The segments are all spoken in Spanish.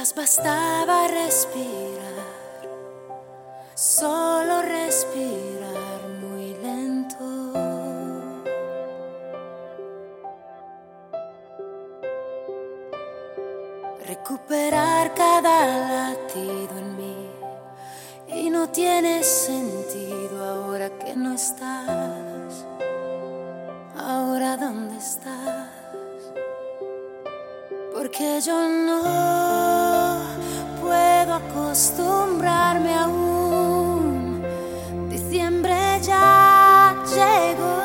Quizás bastaba respirar, solo respirar muy lento. Recuperar cada latido en mí, y no tiene sentido ahora que no estás. Ahora ¿dónde estás? Porque yo no puedo acostumbrarme aún. Diciembre ya llegó.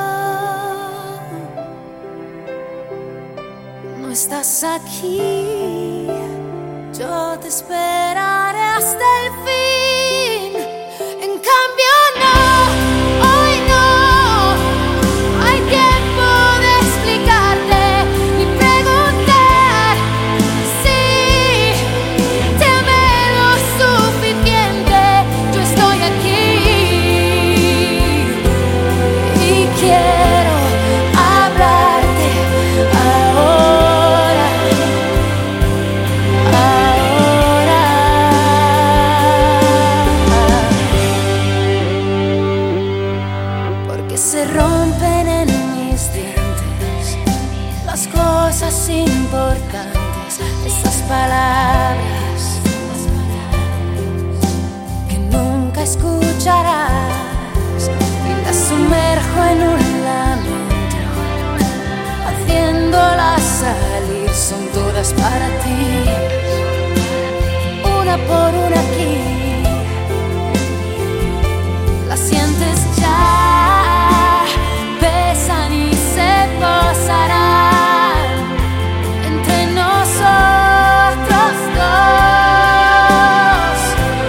No estás aquí, yo te esperaré hasta el fin. En cambio no, hoy no hay tiempo de explicarte ni preguntar si te amé lo suficiente. Yo estoy aquí y quiero hablarte ahora, porque se rompen en mis dientes las cosas importantes, esas palabras que nunca escucharás, y las sumerjo en un lamento, haciéndolas salir. Son todas para ti, una por una aquí. Las sientes ya, pesan y se posarán entre nosotros dos.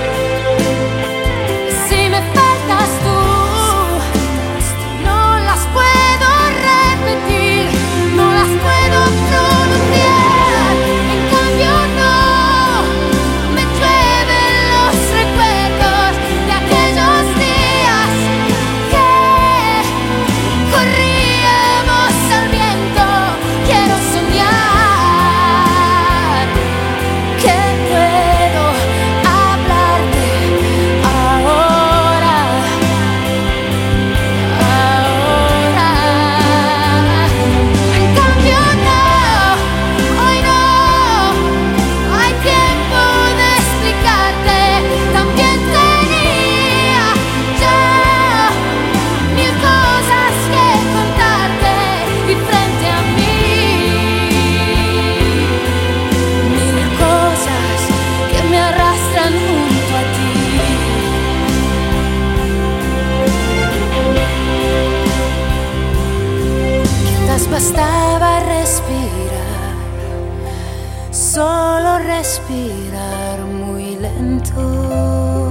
Si me faltas tú, no las puedo repetir, no las puedo pronunciar. En cambio no, me llueven los recuerdos de aquellos días que corríamos al viento. Quiero soñar que puedo hablarte ahora, ahora. En cambio no, hoy no hay tiempo de explicarte. También tenía ya mil cosas que contarte, y frente a mí mil cosas que me arrastran junto a ti. Quizás bastaba respirar, solo respirar muy lento.